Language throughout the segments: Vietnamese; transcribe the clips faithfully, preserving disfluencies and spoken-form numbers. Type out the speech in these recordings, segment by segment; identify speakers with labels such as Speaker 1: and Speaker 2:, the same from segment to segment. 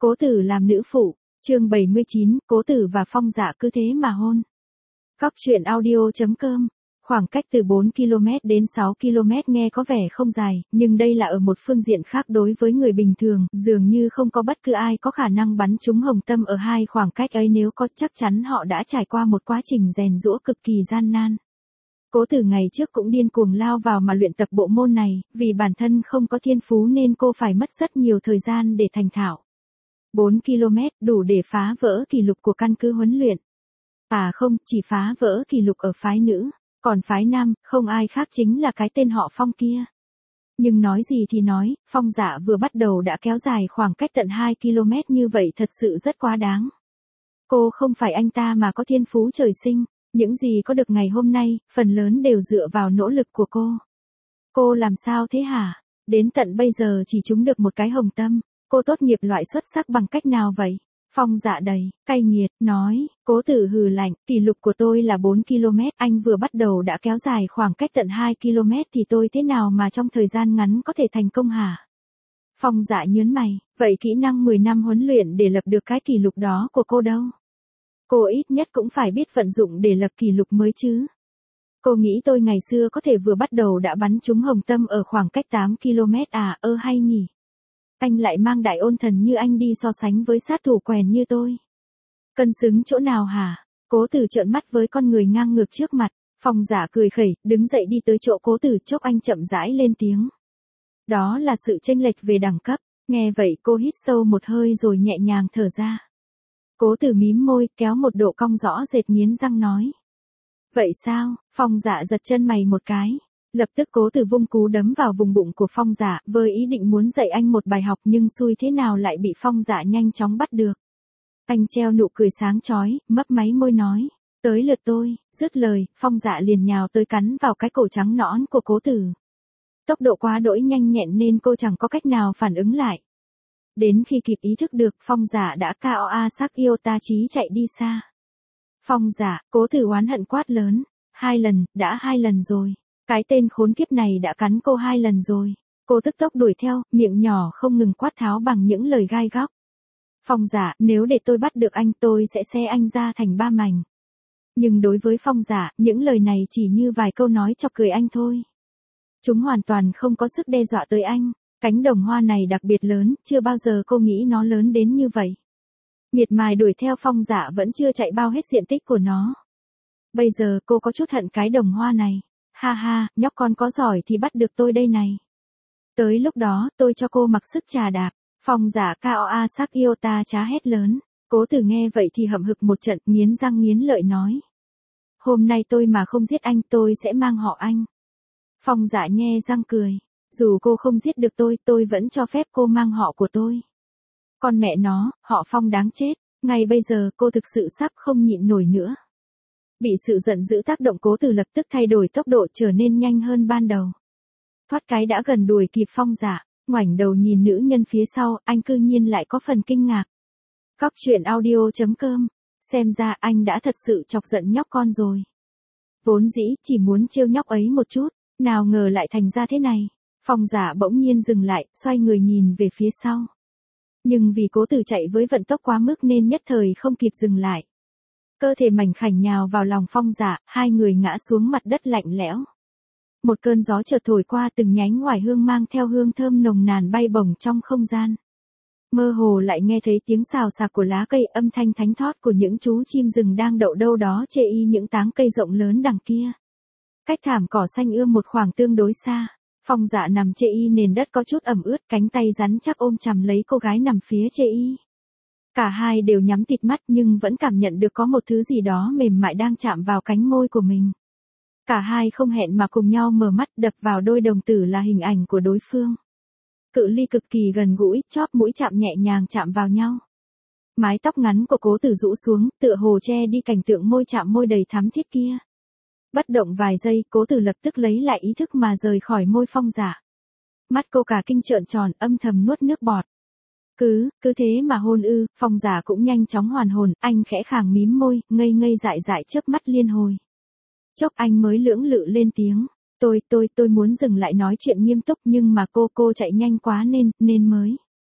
Speaker 1: Cố Tử làm nữ phụ, chương bảy mươi chín, Cố Tử và Phong Dạ cứ thế mà hôn. Góc truyện audio.com. Khoảng cách từ bốn ki lô mét đến sáu ki lô mét nghe có vẻ không dài, nhưng đây là ở một phương diện khác đối với người bình thường, dường như không có bất cứ ai có khả năng bắn trúng hồng tâm ở hai khoảng cách ấy, nếu có chắc chắn họ đã trải qua một quá trình rèn giũa cực kỳ gian nan. Cố Tử ngày trước cũng điên cuồng lao vào mà luyện tập bộ môn này, vì bản thân không có thiên phú nên cô phải mất rất nhiều thời gian để thành thạo. bốn ki lô mét đủ để phá vỡ kỷ lục của căn cứ huấn luyện. À không, chỉ phá vỡ kỷ lục ở phái nữ, còn phái nam, không ai khác chính là cái tên họ Phong kia. Nhưng nói gì thì nói, Phong Dạ vừa bắt đầu đã kéo dài khoảng cách tận hai ki lô mét như vậy thật sự rất quá đáng. Cô không phải anh ta mà có thiên phú trời sinh, những gì có được ngày hôm nay, phần lớn đều dựa vào nỗ lực của cô. Cô làm sao thế hả? Đến tận bây giờ chỉ trúng được một cái hồng tâm. Cô tốt nghiệp loại xuất sắc bằng cách nào vậy? Phong Dạ đầy, cay nghiệt, nói, Cố Tử hừ lạnh, kỷ lục của tôi là bốn ki lô mét, anh vừa bắt đầu đã kéo dài khoảng cách tận hai ki lô mét thì tôi thế nào mà trong thời gian ngắn có thể thành công hả? Phong Dạ nhớn mày, vậy kỹ năng mười năm huấn luyện để lập được cái kỷ lục đó của cô đâu? Cô ít nhất cũng phải biết vận dụng để lập kỷ lục mới chứ. Cô nghĩ tôi ngày xưa có thể vừa bắt đầu đã bắn trúng hồng tâm ở khoảng cách tám ki lô mét à, ơ hay nhỉ? Anh lại mang đại ôn thần như anh đi so sánh với sát thủ quèn như tôi. Cân xứng chỗ nào hả? Cố Tử trợn mắt với con người ngang ngược trước mặt. Phong Dạ cười khẩy, đứng dậy đi tới chỗ Cố Tử, chốc anh chậm rãi lên tiếng. Đó là sự chênh lệch về đẳng cấp. Nghe vậy cô hít sâu một hơi rồi nhẹ nhàng thở ra. Cố Tử mím môi, kéo một độ cong rõ rệt, nghiến răng nói. Vậy sao? Phong Dạ giật chân mày một cái. Lập tức Cố Tử vung cú đấm vào vùng bụng của Phong Dạ, với ý định muốn dạy anh một bài học, nhưng xui thế nào lại bị Phong Dạ nhanh chóng bắt được. Anh treo nụ cười sáng chói, mấp máy môi nói, tới lượt tôi. Dứt lời, Phong Dạ liền nhào tới cắn vào cái cổ trắng nõn của Cố Tử. Tốc độ quá đỗi nhanh nhẹn nên cô chẳng có cách nào phản ứng lại. Đến khi kịp ý thức được, Phong Dạ đã cao a sắc yêu ta chí chạy đi xa. Phong Dạ, Cố Tử oán hận quát lớn, hai lần, đã hai lần rồi. Cái tên khốn kiếp này đã cắn cô hai lần rồi. Cô tức tốc đuổi theo, miệng nhỏ không ngừng quát tháo bằng những lời gai góc. Phong Dạ, nếu để tôi bắt được anh tôi sẽ xé anh ra thành ba mảnh. Nhưng đối với Phong Dạ, những lời này chỉ như vài câu nói chọc cười anh thôi. Chúng hoàn toàn không có sức đe dọa tới anh. Cánh đồng hoa này đặc biệt lớn, chưa bao giờ cô nghĩ nó lớn đến như vậy. Miệt mài đuổi theo Phong Dạ vẫn chưa chạy bao hết diện tích của nó. Bây giờ cô có chút hận cái đồng hoa này. Ha ha, nhóc con có giỏi thì bắt được tôi đây này. Tới lúc đó, tôi cho cô mặc sức trà đạp. Phong Dạ cao a sắc yêu ta chá hét lớn. Cố Tử nghe vậy thì hậm hực một trận, nghiến răng nghiến lợi nói. Hôm nay tôi mà không giết anh tôi sẽ mang họ anh. Phong Dạ nhe răng cười. Dù cô không giết được tôi, tôi vẫn cho phép cô mang họ của tôi. Con mẹ nó, họ Phong đáng chết. Ngay bây giờ cô thực sự sắp không nhịn nổi nữa. Bị sự giận dữ tác động, Cố Tử lập tức thay đổi tốc độ trở nên nhanh hơn ban đầu. Thoát cái đã gần đuổi kịp Phong Dạ, ngoảnh đầu nhìn nữ nhân phía sau, anh cư nhiên lại có phần kinh ngạc. Góc truyện audio.com. Xem ra anh đã thật sự chọc giận nhóc con rồi. Vốn dĩ chỉ muốn trêu nhóc ấy một chút, nào ngờ lại thành ra thế này. Phong Dạ bỗng nhiên dừng lại, xoay người nhìn về phía sau. Nhưng vì Cố Tử chạy với vận tốc quá mức nên nhất thời không kịp dừng lại. Cơ thể mảnh khảnh nhào vào lòng Phong Dạ, hai người ngã xuống mặt đất lạnh lẽo. Một cơn gió chợt thổi qua, từng nhánh oải hương mang theo hương thơm nồng nàn bay bổng trong không gian. Mơ hồ lại nghe thấy tiếng xào xạc của lá cây, âm thanh thánh thót của những chú chim rừng đang đậu đâu đó chê y những táng cây rộng lớn đằng kia. Cách thảm cỏ xanh ươm một khoảng tương đối xa. Phong Dạ nằm chê y nền đất có chút ẩm ướt, cánh tay rắn chắc ôm chầm lấy cô gái nằm phía chê y. Cả hai đều nhắm tịt mắt nhưng vẫn cảm nhận được có một thứ gì đó mềm mại đang chạm vào cánh môi của mình. Cả hai không hẹn mà cùng nhau mở mắt, đập vào đôi đồng tử là hình ảnh của đối phương. Cự ly cực kỳ gần gũi, chóp mũi chạm nhẹ nhàng chạm vào nhau. Mái tóc ngắn của Cố Tử rũ xuống, tựa hồ che đi cảnh tượng môi chạm môi đầy thắm thiết kia. Bất động vài giây, Cố Tử lập tức lấy lại ý thức mà rời khỏi môi Phong Dạ. Mắt cô cả kinh trợn tròn, âm thầm nuốt nước bọt. Cứ, cứ thế mà hôn ư? Phong Dạ cũng nhanh chóng hoàn hồn, anh khẽ khàng mím môi, ngây ngây dại dại chớp mắt liên hồi. Chốc anh mới lưỡng lự lên tiếng, tôi, tôi, tôi muốn dừng lại nói chuyện nghiêm túc nhưng mà cô, cô chạy nhanh quá nên, nên mới.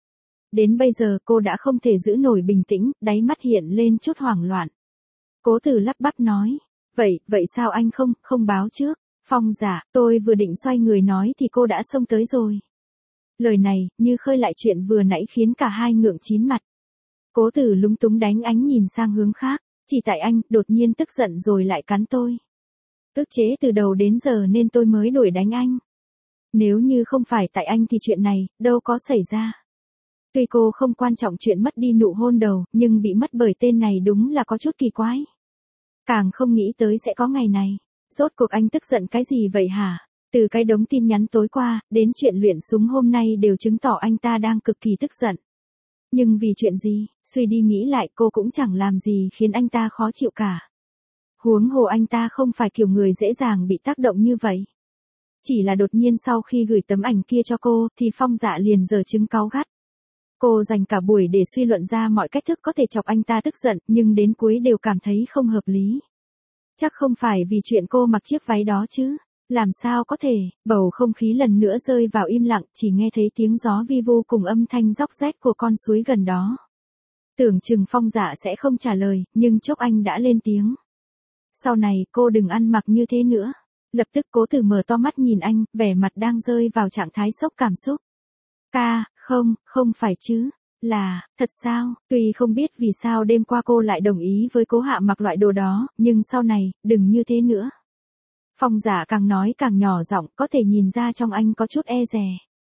Speaker 1: Đến bây giờ cô đã không thể giữ nổi bình tĩnh, đáy mắt hiện lên chút hoảng loạn. Cố Tử lắp bắp nói, vậy, vậy sao anh không, không báo trước? Phong Dạ, tôi vừa định xoay người nói thì cô đã xông tới rồi. Lời này, như khơi lại chuyện vừa nãy khiến cả hai ngượng chín mặt. Cố Tử lúng túng đánh ánh nhìn sang hướng khác, chỉ tại anh, đột nhiên tức giận rồi lại cắn tôi. Ức chế từ đầu đến giờ nên tôi mới đuổi đánh anh. Nếu như không phải tại anh thì chuyện này, đâu có xảy ra. Tuy cô không quan trọng chuyện mất đi nụ hôn đầu, nhưng bị mất bởi tên này đúng là có chút kỳ quái. Càng không nghĩ tới sẽ có ngày này. Rốt cuộc anh tức giận cái gì vậy hả? Từ cái đống tin nhắn tối qua, đến chuyện luyện súng hôm nay đều chứng tỏ anh ta đang cực kỳ tức giận. Nhưng vì chuyện gì, suy đi nghĩ lại cô cũng chẳng làm gì khiến anh ta khó chịu cả. Huống hồ anh ta không phải kiểu người dễ dàng bị tác động như vậy. Chỉ là đột nhiên sau khi gửi tấm ảnh kia cho cô, thì Phong Dạ liền giở trứng cáu gắt. Cô dành cả buổi để suy luận ra mọi cách thức có thể chọc anh ta tức giận, nhưng đến cuối đều cảm thấy không hợp lý. Chắc không phải vì chuyện cô mặc chiếc váy đó chứ. Làm sao có thể, bầu không khí lần nữa rơi vào im lặng, chỉ nghe thấy tiếng gió vi vu cùng âm thanh róc rách của con suối gần đó. Tưởng chừng Phong Dạ sẽ không trả lời, nhưng chốc anh đã lên tiếng. Sau này cô đừng ăn mặc như thế nữa. Lập tức Cố Tử mở to mắt nhìn anh, vẻ mặt đang rơi vào trạng thái sốc cảm xúc. Ca, không, không phải chứ. Là, thật sao, tuy không biết vì sao đêm qua cô lại đồng ý với Cố Hạ mặc loại đồ đó, nhưng sau này, đừng như thế nữa. Phong Dạ càng nói càng nhỏ giọng, có thể nhìn ra trong anh có chút e dè.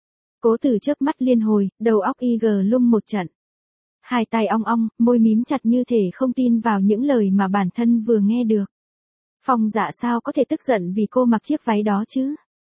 Speaker 1: Cố Tử chớp mắt liên hồi, đầu óc y gờ lung một trận. Hai tay ong ong, môi mím chặt như thể không tin vào những lời mà bản thân vừa nghe được. Phong Dạ sao có thể tức giận vì cô mặc chiếc váy đó chứ?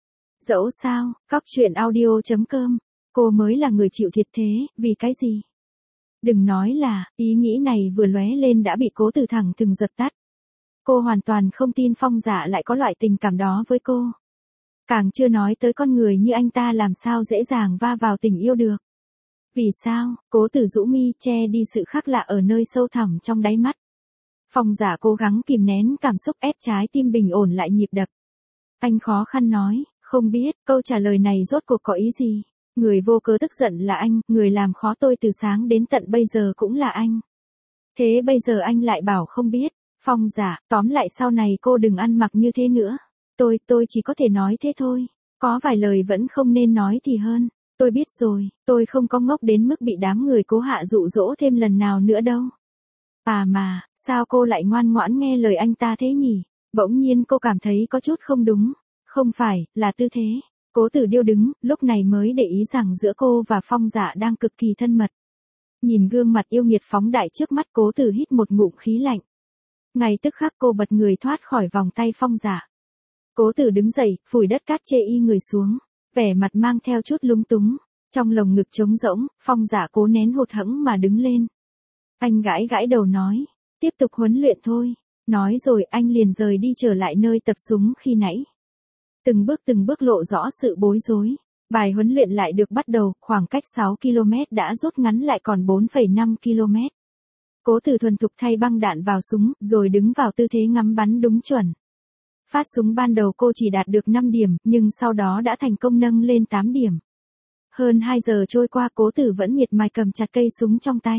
Speaker 1: Dẫu sao, cóc truyện audio chấm com, cô mới là người chịu thiệt thế, vì cái gì? Đừng nói là, ý nghĩ này vừa lóe lên đã bị Cố Tử thẳng thừng giật tắt. Cô hoàn toàn không tin Phong Dạ lại có loại tình cảm đó với cô. Càng chưa nói tới con người như anh ta làm sao dễ dàng va vào tình yêu được. Vì sao? Cố Tử rũ mi che đi sự khác lạ ở nơi sâu thẳm trong đáy mắt. Phong Dạ cố gắng kìm nén cảm xúc ép trái tim bình ổn lại nhịp đập. Anh khó khăn nói, không biết, câu trả lời này rốt cuộc có ý gì. Người vô cớ tức giận là anh, người làm khó tôi từ sáng đến tận bây giờ cũng là anh. Thế bây giờ anh lại bảo không biết. Phong Dạ, tóm lại sau này cô đừng ăn mặc như thế nữa. Tôi, tôi chỉ có thể nói thế thôi. Có vài lời vẫn không nên nói thì hơn. Tôi biết rồi, tôi không có ngốc đến mức bị đám người Cố Hạ dụ dỗ thêm lần nào nữa đâu. À mà, sao cô lại ngoan ngoãn nghe lời anh ta thế nhỉ? Bỗng nhiên cô cảm thấy có chút không đúng. Không phải, là tư thế. Cố Tử điêu đứng, lúc này mới để ý rằng giữa cô và Phong Dạ đang cực kỳ thân mật. Nhìn gương mặt yêu nghiệt phóng đại trước mắt, Cố Tử hít một ngụm khí lạnh. Ngay tức khắc cô bật người thoát khỏi vòng tay Phong Dạ. Cố Tử đứng dậy, phủi đất cát chê y người xuống, vẻ mặt mang theo chút lúng túng, trong lồng ngực trống rỗng. Phong Dạ cố nén hụt hẫng mà đứng lên. Anh gãi gãi đầu nói, tiếp tục huấn luyện thôi. Nói rồi anh liền rời đi trở lại nơi tập súng khi nãy. Từng bước từng bước lộ rõ sự bối rối. Bài huấn luyện lại được bắt đầu, khoảng cách sáu ki lô mét đã rút ngắn lại còn bốn phẩy năm ki lô mét. Cố Tử thuần thục thay băng đạn vào súng, rồi đứng vào tư thế ngắm bắn đúng chuẩn. Phát súng ban đầu cô chỉ đạt được năm điểm, nhưng sau đó đã thành công nâng lên tám điểm. Hơn hai giờ trôi qua, Cố Tử vẫn miệt mài cầm chặt cây súng trong tay.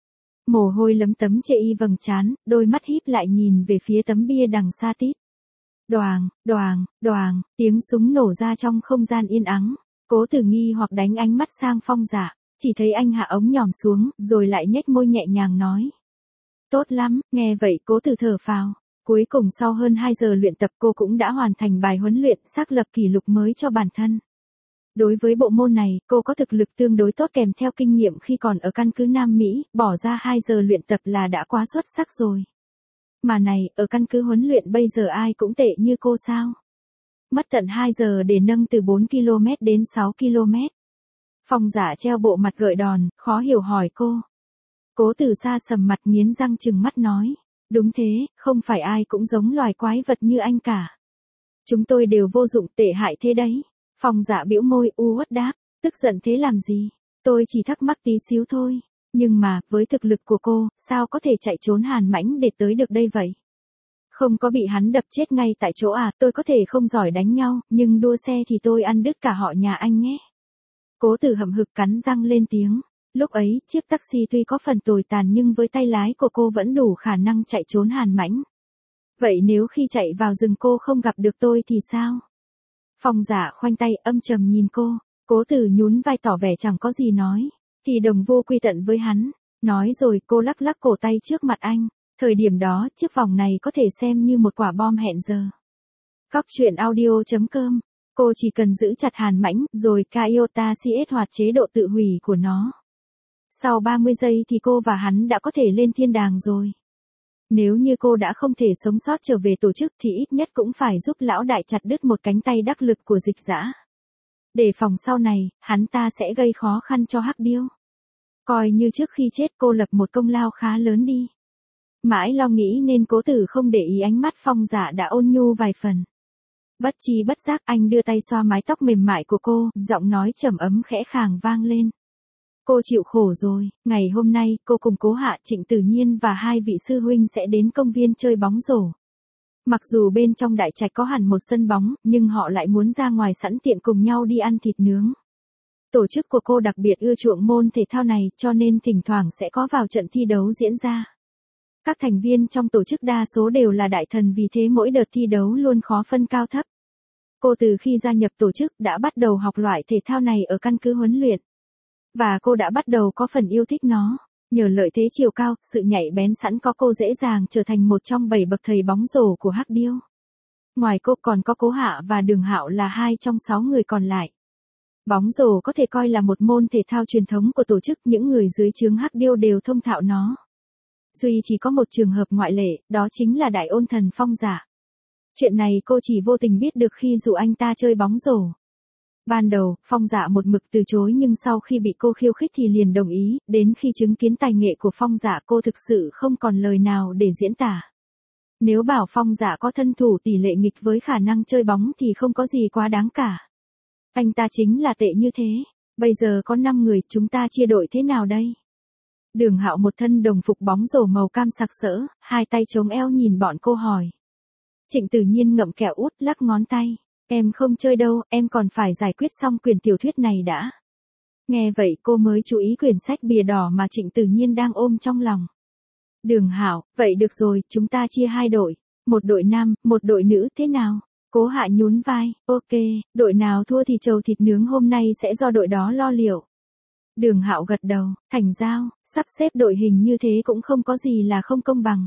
Speaker 1: Mồ hôi lấm tấm chê y vầng trán, đôi mắt híp lại nhìn về phía tấm bia đằng xa tít. Đoàng, đoàng, đoàng, tiếng súng nổ ra trong không gian yên ắng. Cố Tử nghi hoặc đánh ánh mắt sang Phong Dạ, chỉ thấy anh hạ ống nhòm xuống, rồi lại nhếch môi nhẹ nhàng nói. Tốt lắm, nghe vậy Cố Tử thở phào. Cuối cùng sau hơn hai giờ luyện tập cô cũng đã hoàn thành bài huấn luyện, xác lập kỷ lục mới cho bản thân. Đối với bộ môn này, cô có thực lực tương đối tốt kèm theo kinh nghiệm khi còn ở căn cứ Nam Mỹ, bỏ ra hai giờ luyện tập là đã quá xuất sắc rồi. Mà này, ở căn cứ huấn luyện bây giờ ai cũng tệ như cô sao? Mất tận hai giờ để nâng từ bốn ki lô mét đến sáu ki lô mét. Phong Dạ treo bộ mặt gợi đòn, khó hiểu hỏi cô. Cố Tử xa sầm mặt nghiến răng trừng mắt nói. Đúng thế, không phải ai cũng giống loài quái vật như anh cả. Chúng tôi đều vô dụng, tệ hại thế đấy. Phong Dạ bĩu môi u uất đáp, tức giận thế làm gì? Tôi chỉ thắc mắc tí xíu thôi. Nhưng mà, với thực lực của cô, sao có thể chạy trốn Hàn Mãnh để tới được đây vậy? Không có bị hắn đập chết ngay tại chỗ à? Tôi có thể không giỏi đánh nhau, nhưng đua xe thì tôi ăn đứt cả họ nhà anh nhé. Cố Tử hậm hực cắn răng lên tiếng. Lúc ấy, chiếc taxi tuy có phần tồi tàn nhưng với tay lái của cô vẫn đủ khả năng chạy trốn Hàn Mãnh. Vậy nếu khi chạy vào rừng cô không gặp được tôi thì sao? Phong Dạ khoanh tay âm trầm nhìn cô, Cố Tử nhún vai tỏ vẻ chẳng có gì nói, thì đồng vô quy tận với hắn. Nói rồi cô lắc lắc cổ tay trước mặt anh, thời điểm đó chiếc vòng này có thể xem như một quả bom hẹn giờ. Cóc truyện audio chấm com, cô chỉ cần giữ chặt Hàn Mãnh rồi Kyota siết hoạt chế độ tự hủy của nó. Sau ba mươi giây thì cô và hắn đã có thể lên thiên đàng rồi. Nếu như cô đã không thể sống sót trở về tổ chức thì ít nhất cũng phải giúp lão đại chặt đứt một cánh tay đắc lực của Dịch Dã. Để phòng sau này, hắn ta sẽ gây khó khăn cho Hắc Điêu. Coi như trước khi chết cô lập một công lao khá lớn đi. Mãi lo nghĩ nên Cố Tử không để ý ánh mắt Phong Dạ đã ôn nhu vài phần. Bất chi bất giác anh đưa tay xoa mái tóc mềm mại của cô, giọng nói trầm ấm khẽ khàng vang lên. Cô chịu khổ rồi, ngày hôm nay cô cùng Cố Hạ, Trịnh Tử Nhiên và hai vị sư huynh sẽ đến công viên chơi bóng rổ. Mặc dù bên trong đại trạch có hẳn một sân bóng, nhưng họ lại muốn ra ngoài sẵn tiện cùng nhau đi ăn thịt nướng. Tổ chức của cô đặc biệt ưa chuộng môn thể thao này cho nên thỉnh thoảng sẽ có vào trận thi đấu diễn ra. Các thành viên trong tổ chức đa số đều là đại thần vì thế mỗi đợt thi đấu luôn khó phân cao thấp. Cô từ khi gia nhập tổ chức đã bắt đầu học loại thể thao này ở căn cứ huấn luyện. Và cô đã bắt đầu có phần yêu thích nó. Nhờ lợi thế chiều cao, sự nhạy bén sẵn có cô dễ dàng trở thành một trong bảy bậc thầy bóng rổ của Hắc Điêu. Ngoài cô còn có Cố Hạ và Đường Hạo là hai trong sáu người còn lại. Bóng rổ có thể coi là một môn thể thao truyền thống của tổ chức, những người dưới trướng Hắc Điêu đều thông thạo nó. Duy chỉ có một trường hợp ngoại lệ, đó chính là Đại Ôn Thần Phong Dạ. Chuyện này cô chỉ vô tình biết được khi dụ anh ta chơi bóng rổ. Ban đầu, Phong Dạ một mực từ chối nhưng sau khi bị cô khiêu khích thì liền đồng ý, đến khi chứng kiến tài nghệ của Phong Dạ cô thực sự không còn lời nào để diễn tả. Nếu bảo Phong Dạ có thân thủ tỷ lệ nghịch với khả năng chơi bóng thì không có gì quá đáng cả. Anh ta chính là tệ như thế. Bây giờ có năm người, chúng ta chia đội thế nào đây? Đường Hạo một thân đồng phục bóng rổ màu cam sặc sỡ, hai tay chống eo nhìn bọn cô hỏi. Trịnh Tử Nhiên ngậm kẹo út lắc ngón tay. Em không chơi đâu, em còn phải giải quyết xong quyển tiểu thuyết này đã. Nghe vậy cô mới chú ý quyển sách bìa đỏ mà Trịnh Tử Nhiên đang ôm trong lòng. Đường Hạo, vậy được rồi, chúng ta chia hai đội. Một đội nam, một đội nữ, thế nào? Cố Hạ nhún vai, ok, đội nào thua thì trầu thịt nướng hôm nay sẽ do đội đó lo liệu. Đường Hạo gật đầu, thành giao, sắp xếp đội hình như thế cũng không có gì là không công bằng.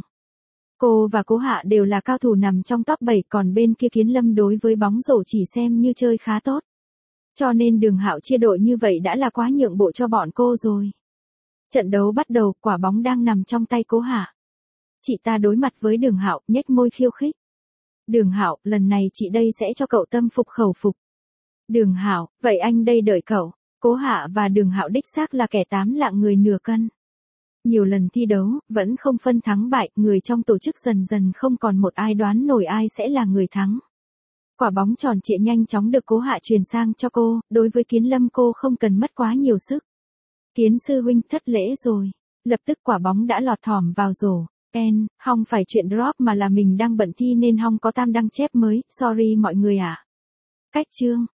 Speaker 1: Cô và Cố Hạ đều là cao thủ nằm trong top bảy, còn bên kia Kiến Lâm đối với bóng rổ chỉ xem như chơi khá tốt. Cho nên Đường Hạo chia đội như vậy đã là quá nhượng bộ cho bọn cô rồi. Trận đấu bắt đầu, quả bóng đang nằm trong tay Cố Hạ. Chị ta đối mặt với Đường Hạo, nhếch môi khiêu khích. Đường Hạo, lần này chị đây sẽ cho cậu tâm phục khẩu phục. Đường Hạo, vậy anh đây đợi cậu. Cố Hạ và Đường Hạo đích xác là kẻ tám lạng người nửa cân. Nhiều lần thi đấu, vẫn không phân thắng bại, người trong tổ chức dần dần không còn một ai đoán nổi ai sẽ là người thắng. Quả bóng tròn trịa nhanh chóng được Cố Hạ truyền sang cho cô, đối với Kiến Lâm cô không cần mất quá nhiều sức. Kiến sư huynh thất lễ rồi. Lập tức quả bóng đã lọt thỏm vào rổ. En, Hong phải chuyện drop mà là mình đang bận thi nên Hong có tam đăng chép mới, sorry mọi người ạ. À. Cách chương.